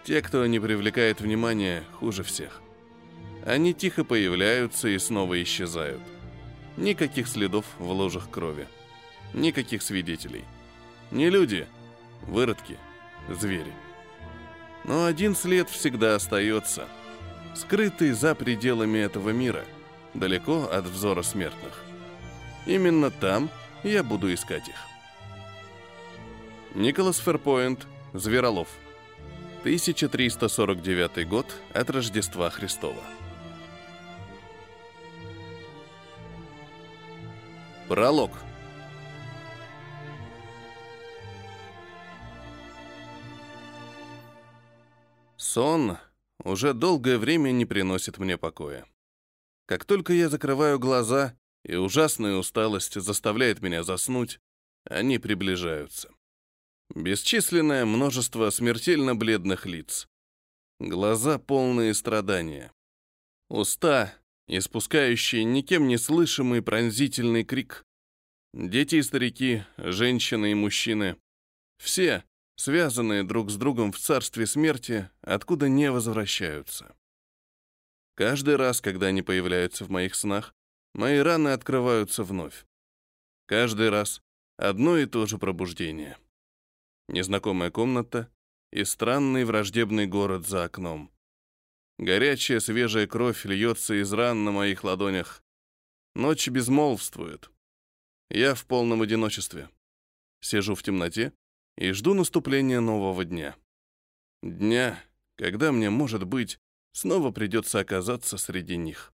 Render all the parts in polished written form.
Те, кто не привлекает внимания, хуже всех. Они тихо появляются и снова исчезают. Никаких следов в лужах крови. Никаких свидетелей. Не люди, выродки, звери. Но один след всегда остается, скрытый за пределами этого мира, далеко от взора смертных. Именно там я буду искать их. Николас Ферпоинт, Зверолов. 1349 год от Рождества Христова. Пролог. Сон уже долгое время не приносит мне покоя. Как только я закрываю глаза, и ужасная усталость заставляет меня заснуть, они приближаются. Бесчисленное множество смертельно бледных лиц. Глаза полные страдания. Уста, испускающие никем не слышимый пронзительный крик. Дети и старики, женщины и мужчины. Все, связанные друг с другом в царстве смерти, откуда не возвращаются. Каждый раз, когда они появляются в моих снах, мои раны открываются вновь. Каждый раз одно и то же пробуждение. Незнакомая комната и странный враждебный город за окном. Горячая свежая кровь льется из ран на моих ладонях. Ночь безмолвствует. Я в полном одиночестве. Сижу в темноте и жду наступления нового дня. Дня, когда мне, может быть, снова придется оказаться среди них.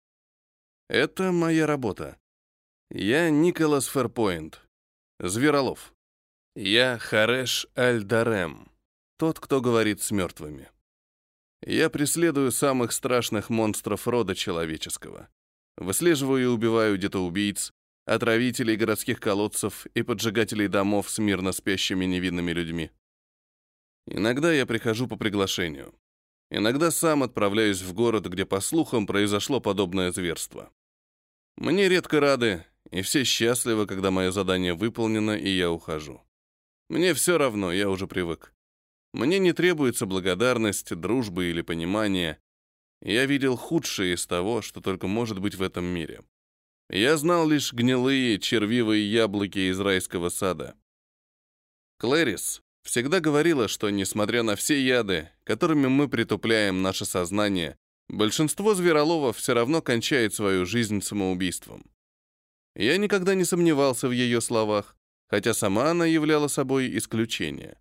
Это моя работа. Я Николас Ферпоинт, Зверолов. Я Хареш Аль-Дарем, тот, кто говорит с мертвыми. Я преследую самых страшных монстров рода человеческого. Выслеживаю и убиваю детоубийц, отравителей городских колодцев и поджигателей домов с мирно спящими невинными людьми. Иногда я прихожу по приглашению. Иногда сам отправляюсь в город, где, по слухам, произошло подобное зверство. Мне редко рады, и все счастливы, когда мое задание выполнено, и я ухожу. Мне все равно, я уже привык. Мне не требуется благодарность, дружбы или понимание. Я видел худшее из того, что только может быть в этом мире. Я знал лишь гнилые, червивые яблоки из райского сада. Клэрис всегда говорила, что, несмотря на все яды, которыми мы притупляем наше сознание, большинство звероловов все равно кончает свою жизнь самоубийством. Я никогда не сомневался в ее словах, хотя сама она являла собой исключение.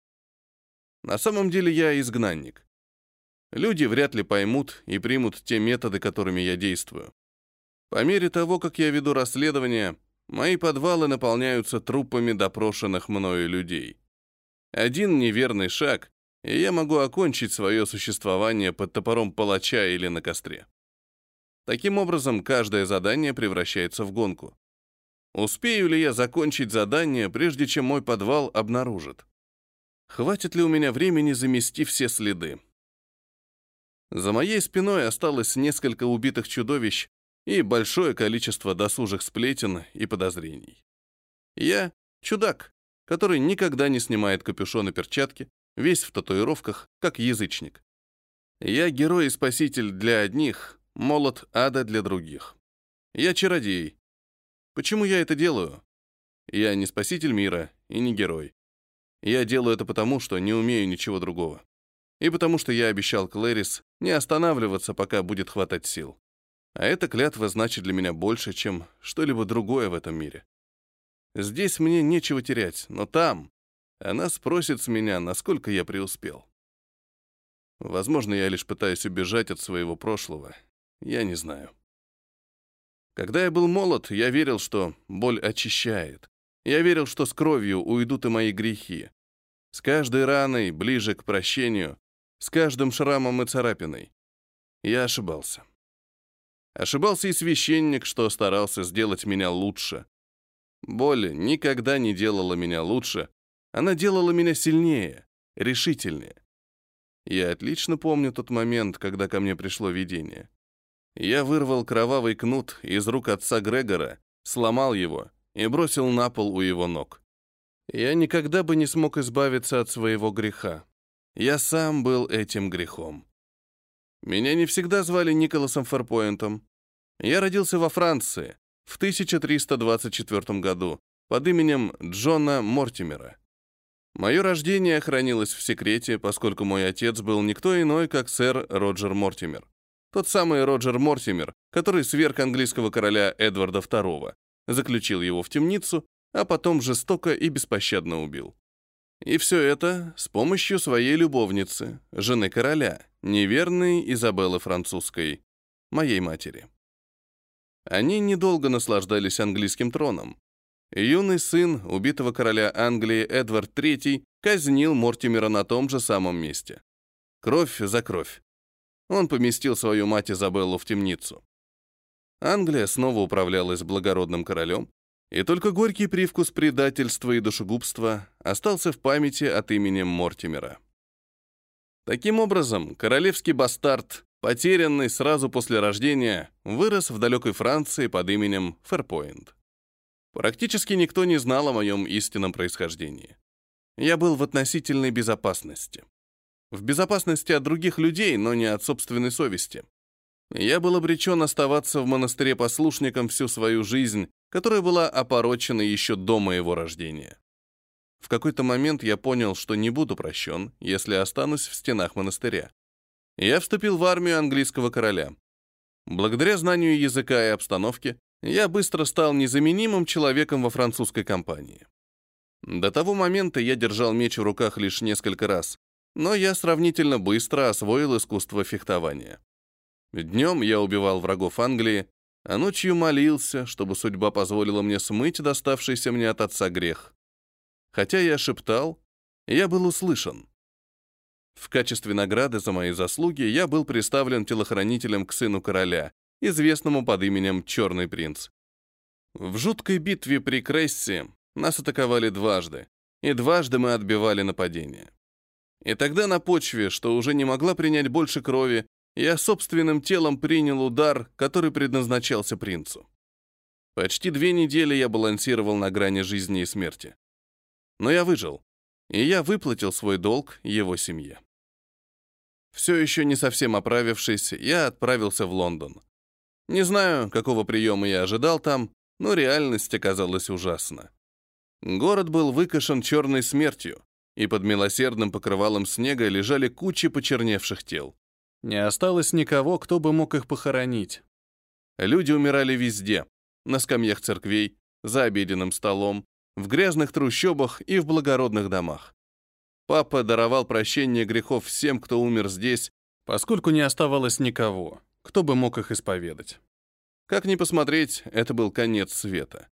На самом деле я изгнанник. Люди вряд ли поймут и примут те методы, которыми я действую. По мере того, как я веду расследование, мои подвалы наполняются трупами допрошенных мною людей. Один неверный шаг, и я могу окончить свое существование под топором палача или на костре. Таким образом, каждое задание превращается в гонку. Успею ли я закончить задание, прежде чем мой подвал обнаружат? Хватит ли у меня времени замести все следы? За моей спиной осталось несколько убитых чудовищ и большое количество досужих сплетен и подозрений. Я — чудак, который никогда не снимает капюшон и перчатки, весь в татуировках, как язычник. Я герой и спаситель для одних, молот ада для других. Я чародей. Почему я это делаю? Я не спаситель мира и не герой. Я делаю это потому, что не умею ничего другого. И потому что я обещал Клэрис не останавливаться, пока будет хватать сил. А эта клятва значит для меня больше, чем что-либо другое в этом мире. Здесь мне нечего терять, но там она спросит с меня, насколько я преуспел. Возможно, я лишь пытаюсь убежать от своего прошлого. Я не знаю. Когда я был молод, я верил, что боль очищает. Я верил, что с кровью уйдут и мои грехи. С каждой раной ближе к прощению, с каждым шрамом и царапиной. Я ошибался. Ошибался и священник, что старался сделать меня лучше. Боль никогда не делала меня лучше. Она делала меня сильнее, решительнее. Я отлично помню тот момент, когда ко мне пришло видение. Я вырвал кровавый кнут из рук отца Грегора, сломал его и бросил на пол у его ног. Я никогда бы не смог избавиться от своего греха. Я сам был этим грехом. Меня не всегда звали Николасом Ферпоинтом. Я родился во Франции в 1324 году под именем Джона Мортимера. Мое рождение хранилось в секрете, поскольку мой отец был никто иной, как сэр Роджер Мортимер. Тот самый Роджер Мортимер, который сверг английского короля Эдварда II, заключил его в темницу, а потом жестоко и беспощадно убил. И все это с помощью своей любовницы, жены короля, неверной Изабеллы Французской, моей матери. Они недолго наслаждались английским троном. Юный сын убитого короля Англии Эдвард III казнил Мортимера на том же самом месте. Кровь за кровь. Он поместил свою мать Изабеллу в темницу. Англия снова управлялась благородным королем, и только горький привкус предательства и душегубства остался в памяти от имени Мортимера. Таким образом, королевский бастард, потерянный сразу после рождения, вырос в далекой Франции под именем Ферпоинт. Практически никто не знал о моем истинном происхождении. Я был в относительной безопасности. В безопасности от других людей, но не от собственной совести. Я был обречен оставаться в монастыре послушником всю свою жизнь, которая была опорочена еще до моего рождения. В какой-то момент я понял, что не буду прощен, если останусь в стенах монастыря. Я вступил в армию английского короля. Благодаря знанию языка и обстановки, я быстро стал незаменимым человеком во французской компании. До того момента я держал меч в руках лишь несколько раз, но я сравнительно быстро освоил искусство фехтования. Днем я убивал врагов Англии, а ночью молился, чтобы судьба позволила мне смыть доставшийся мне от отца грех. Хотя я шептал, я был услышан. В качестве награды за мои заслуги я был представлен телохранителем к сыну короля, известному под именем Черный принц. В жуткой битве при Крессе нас атаковали дважды, и дважды мы отбивали нападение. И тогда на почве, что уже не могла принять больше крови, я собственным телом принял удар, который предназначался принцу. Почти 2 недели я балансировал на грани жизни и смерти. Но я выжил, и я выплатил свой долг его семье. Все еще не совсем оправившись, я отправился в Лондон. Не знаю, какого приема я ожидал там, но реальность оказалась ужасна. Город был выкошен черной смертью, и под милосердным покрывалом снега лежали кучи почерневших тел. Не осталось никого, кто бы мог их похоронить. Люди умирали везде: на скамьях церквей, за обеденным столом, в грязных трущобах и в благородных домах. Папа даровал прощение грехов всем, кто умер здесь, поскольку не оставалось никого, кто бы мог их исповедать. Как ни посмотреть, это был конец света.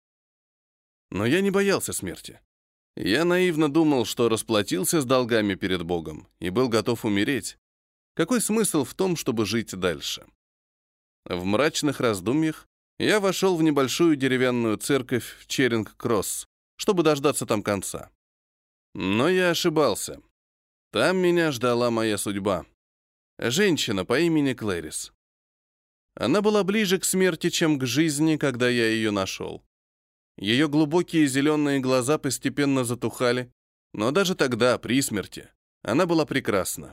Но я не боялся смерти. Я наивно думал, что расплатился с долгами перед Богом и был готов умереть. Какой смысл в том, чтобы жить дальше? В мрачных раздумьях я вошел в небольшую деревянную церковь в Черинг-Кросс, чтобы дождаться там конца. Но я ошибался. Там меня ждала моя судьба. Женщина по имени Клэрис. Она была ближе к смерти, чем к жизни, когда я ее нашел. Ее глубокие зеленые глаза постепенно затухали, но даже тогда, при смерти, она была прекрасна.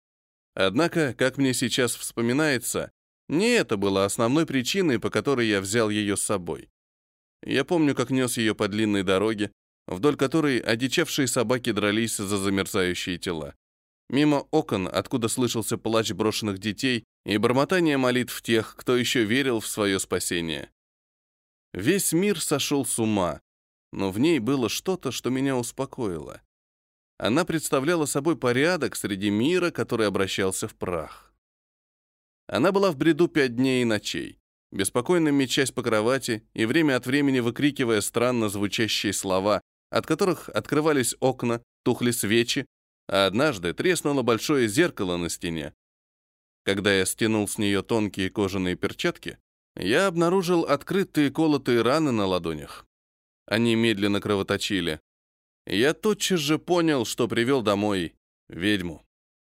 Однако, как мне сейчас вспоминается, не это было основной причиной, по которой я взял ее с собой. Я помню, как нес ее по длинной дороге, вдоль которой одичавшие собаки дрались за замерзающие тела. Мимо окон, откуда слышался плач брошенных детей и бормотание молитв тех, кто еще верил в свое спасение. Весь мир сошел с ума, но в ней было что-то, что меня успокоило. Она представляла собой порядок среди мира, который обращался в прах. Она была в бреду 5 дней и ночей, беспокойно мечась по кровати и время от времени выкрикивая странно звучащие слова, от которых открывались окна, тухли свечи, а однажды треснуло большое зеркало на стене. Когда я стянул с нее тонкие кожаные перчатки, я обнаружил открытые колотые раны на ладонях. Они медленно кровоточили. Я тотчас же понял, что привел домой ведьму.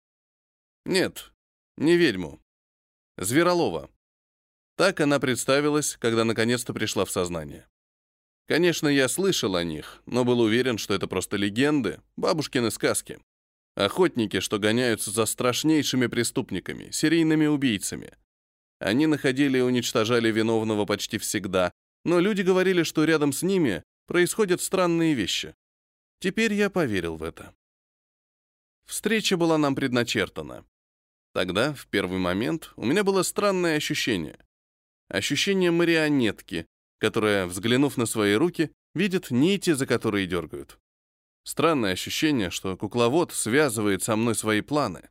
Нет, не ведьму. Зверолова. Так она представилась, когда наконец-то пришла в сознание. Конечно, я слышал о них, но был уверен, что это просто легенды, бабушкины сказки. Охотники, что гоняются за страшнейшими преступниками, серийными убийцами. Они находили и уничтожали виновного почти всегда, но люди говорили, что рядом с ними происходят странные вещи. Теперь я поверил в это. Встреча была нам предначертана. Тогда, в первый момент, у меня было странное ощущение. Ощущение марионетки, которая, взглянув на свои руки, видит нити, за которые дергают. Странное ощущение, что кукловод связывает со мной свои планы.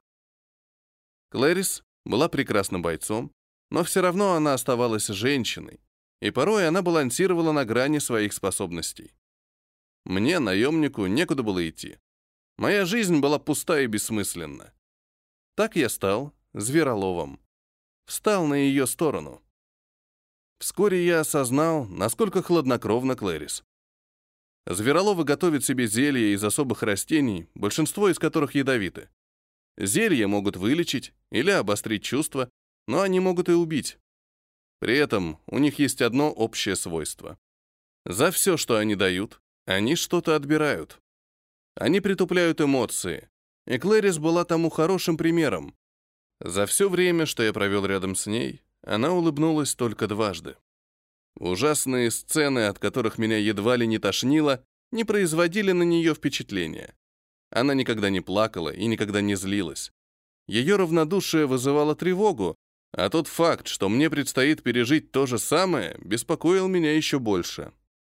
Клэрис была прекрасным бойцом, но все равно она оставалась женщиной, и порой она балансировала на грани своих способностей. Мне, наемнику, некуда было идти. Моя жизнь была пуста и бессмысленна. Так я стал звероловом. Встал на ее сторону. Вскоре я осознал, насколько хладнокровна Клэрис. Звероловы готовят себе зелья из особых растений, большинство из которых ядовиты. Зелья могут вылечить или обострить чувства, но они могут и убить. При этом у них есть одно общее свойство. За все, что они дают, они что-то отбирают. Они притупляют эмоции, и Клэрис была тому хорошим примером. За все время, что я провел рядом с ней, она улыбнулась только дважды. Ужасные сцены, от которых меня едва ли не тошнило, не производили на нее впечатления. Она никогда не плакала и никогда не злилась. Ее равнодушие вызывало тревогу, а тот факт, что мне предстоит пережить то же самое, беспокоил меня еще больше.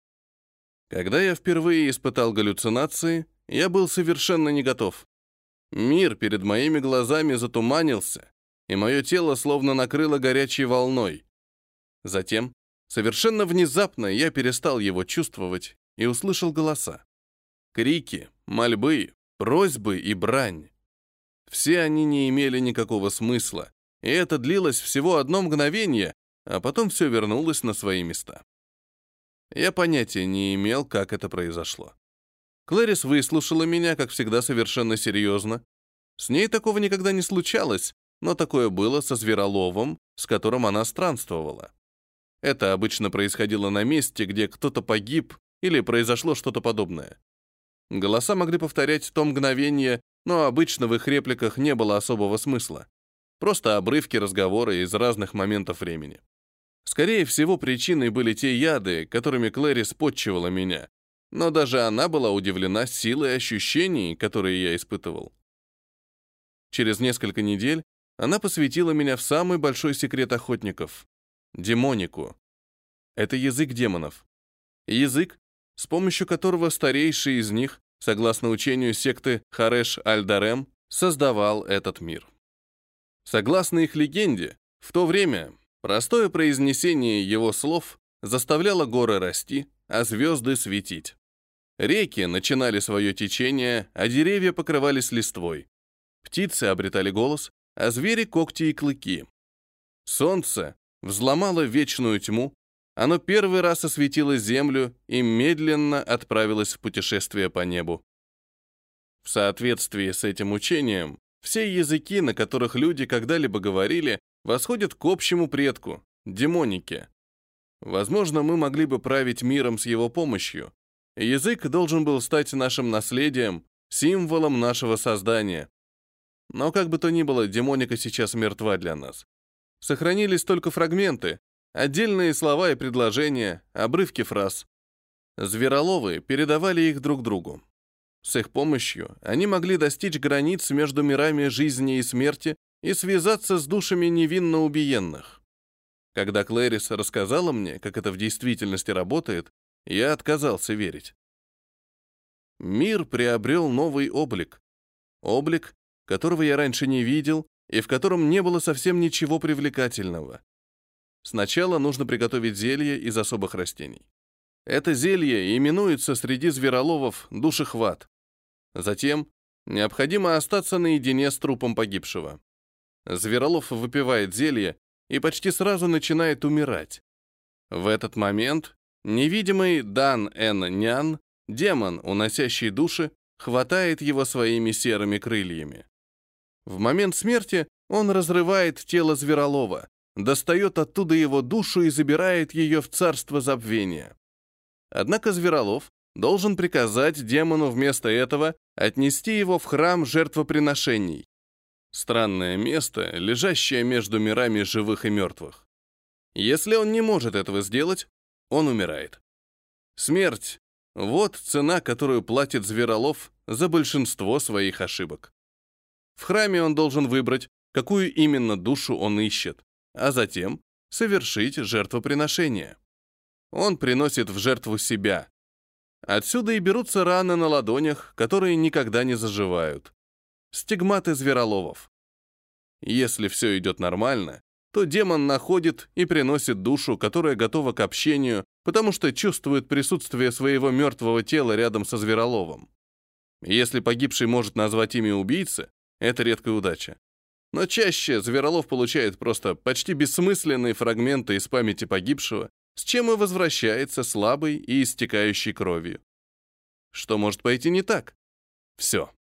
Когда я впервые испытал галлюцинации, я был совершенно не готов. Мир перед моими глазами затуманился, и мое тело словно накрыло горячей волной. Затем, совершенно внезапно, я перестал его чувствовать и услышал голоса. Крики, мольбы, просьбы и брань. Все они не имели никакого смысла, и это длилось всего одно мгновение, а потом все вернулось на свои места. Я понятия не имел, как это произошло. Клэрис выслушала меня, как всегда, совершенно серьезно. С ней такого никогда не случалось, но такое было со звероловом, с которым она странствовала. Это обычно происходило на месте, где кто-то погиб или произошло что-то подобное. Голоса могли повторять то мгновение, но обычно в их репликах не было особого смысла. Просто обрывки разговора из разных моментов времени. Скорее всего, причиной были те яды, которыми Клэрис подчивала меня, но даже она была удивлена силой ощущений, которые я испытывал. Через несколько недель она посвятила меня в самый большой секрет охотников — демонику. Это язык демонов. Язык, с помощью которого старейший из них, согласно учению секты Хареш-аль-Дарем, создавал этот мир. Согласно их легенде, в то время простое произнесение его слов заставляло горы расти, а звезды светить. Реки начинали свое течение, а деревья покрывались листвой. Птицы обретали голос, а звери — когти и клыки. Солнце взломало вечную тьму, оно первый раз осветило землю и медленно отправилось в путешествие по небу. В соответствии с этим учением, все языки, на которых люди когда-либо говорили, восходят к общему предку — демонике. Возможно, мы могли бы править миром с его помощью. Язык должен был стать нашим наследием, символом нашего создания. Но как бы то ни было, демоника сейчас мертва для нас. Сохранились только фрагменты, отдельные слова и предложения, обрывки фраз. Звероловы передавали их друг другу. С их помощью они могли достичь границ между мирами жизни и смерти и связаться с душами невинно убиенных. Когда Клэрис рассказала мне, как это в действительности работает, я отказался верить. Мир приобрел новый облик. Облик, которого я раньше не видел и в котором не было совсем ничего привлекательного. Сначала нужно приготовить зелье из особых растений. Это зелье именуется среди звероловов душехват. Затем необходимо остаться наедине с трупом погибшего. Зверолов выпивает зелье и почти сразу начинает умирать. В этот момент невидимый Дан-Эн-Нян, демон, уносящий души, хватает его своими серыми крыльями. В момент смерти он разрывает тело зверолова, достает оттуда его душу и забирает ее в царство забвения. Однако зверолов должен приказать демону вместо этого отнести его в храм жертвоприношений. Странное место, лежащее между мирами живых и мертвых. Если он не может этого сделать, он умирает. Смерть — вот цена, которую платит Зверолов за большинство своих ошибок. В храме он должен выбрать, какую именно душу он ищет, а затем совершить жертвоприношение. Он приносит в жертву себя. Отсюда и берутся раны на ладонях, которые никогда не заживают. Стигматы Звероловов. Если все идет нормально, то демон находит и приносит душу, которая готова к общению, потому что чувствует присутствие своего мертвого тела рядом со Звероловом. Если погибший может назвать имя убийцы, это редкая удача. Но чаще Зверолов получает просто почти бессмысленные фрагменты из памяти погибшего, с чем и возвращается слабый и истекающий кровью. Что может пойти не так? Все.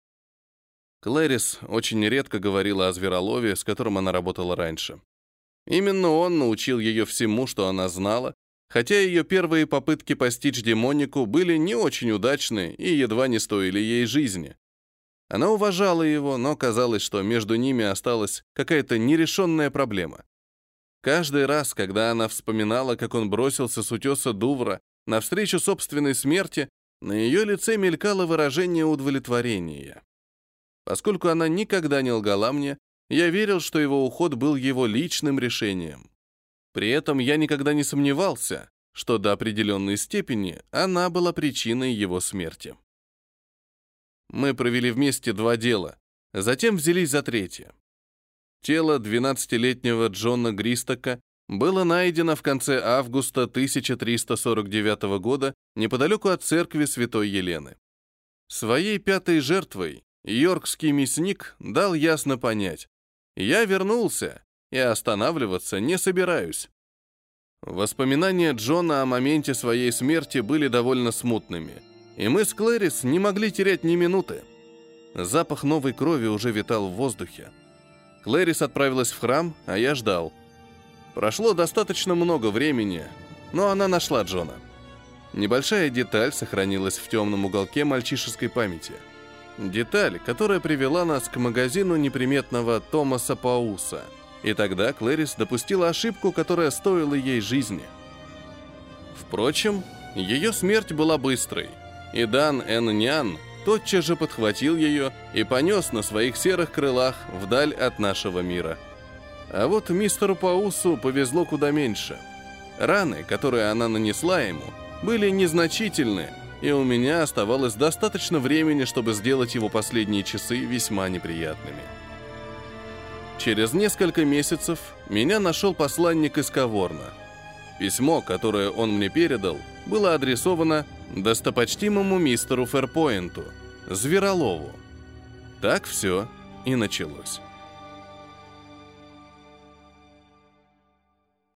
Клэрис очень редко говорила о Зверолове, с которым она работала раньше. Именно он научил ее всему, что она знала, хотя ее первые попытки постичь демонику были не очень удачны и едва не стоили ей жизни. Она уважала его, но казалось, что между ними осталась какая-то нерешенная проблема. Каждый раз, когда она вспоминала, как он бросился с утеса Дувра навстречу собственной смерти, на ее лице мелькало выражение удовлетворения. Поскольку она никогда не лгала мне, я верил, что его уход был его личным решением. При этом я никогда не сомневался, что до определенной степени она была причиной его смерти. Мы провели вместе 2 дела, затем взялись за 3. Тело 12-летнего Джона Гристока было найдено в конце августа 1349 года неподалеку от церкви Святой Елены. Своей 5-й жертвой йоркский мясник дал ясно понять: я вернулся и останавливаться не собираюсь. Воспоминания Джона о моменте своей смерти были довольно смутными, и мы с Клэрис не могли терять ни минуты. Запах новой крови уже витал в воздухе. Клэрис отправилась в храм, а я ждал. Прошло достаточно много времени, но она нашла Джона. Небольшая деталь сохранилась в темном уголке мальчишеской памяти. Деталь, которая привела нас к магазину неприметного Томаса Пауса. И тогда Клэрис допустила ошибку, которая стоила ей жизни. Впрочем, ее смерть была быстрой, и Дан Эннян тотчас же подхватил ее и понес на своих серых крылах вдаль от нашего мира. А вот мистеру Паусу повезло куда меньше. Раны, которые она нанесла ему, были незначительны, и у меня оставалось достаточно времени, чтобы сделать его последние часы весьма неприятными. Через несколько месяцев меня нашел посланник из Каворна. Письмо, которое он мне передал, было адресовано достопочтимому мистеру Ферпоинту, Зверолову. Так все и началось.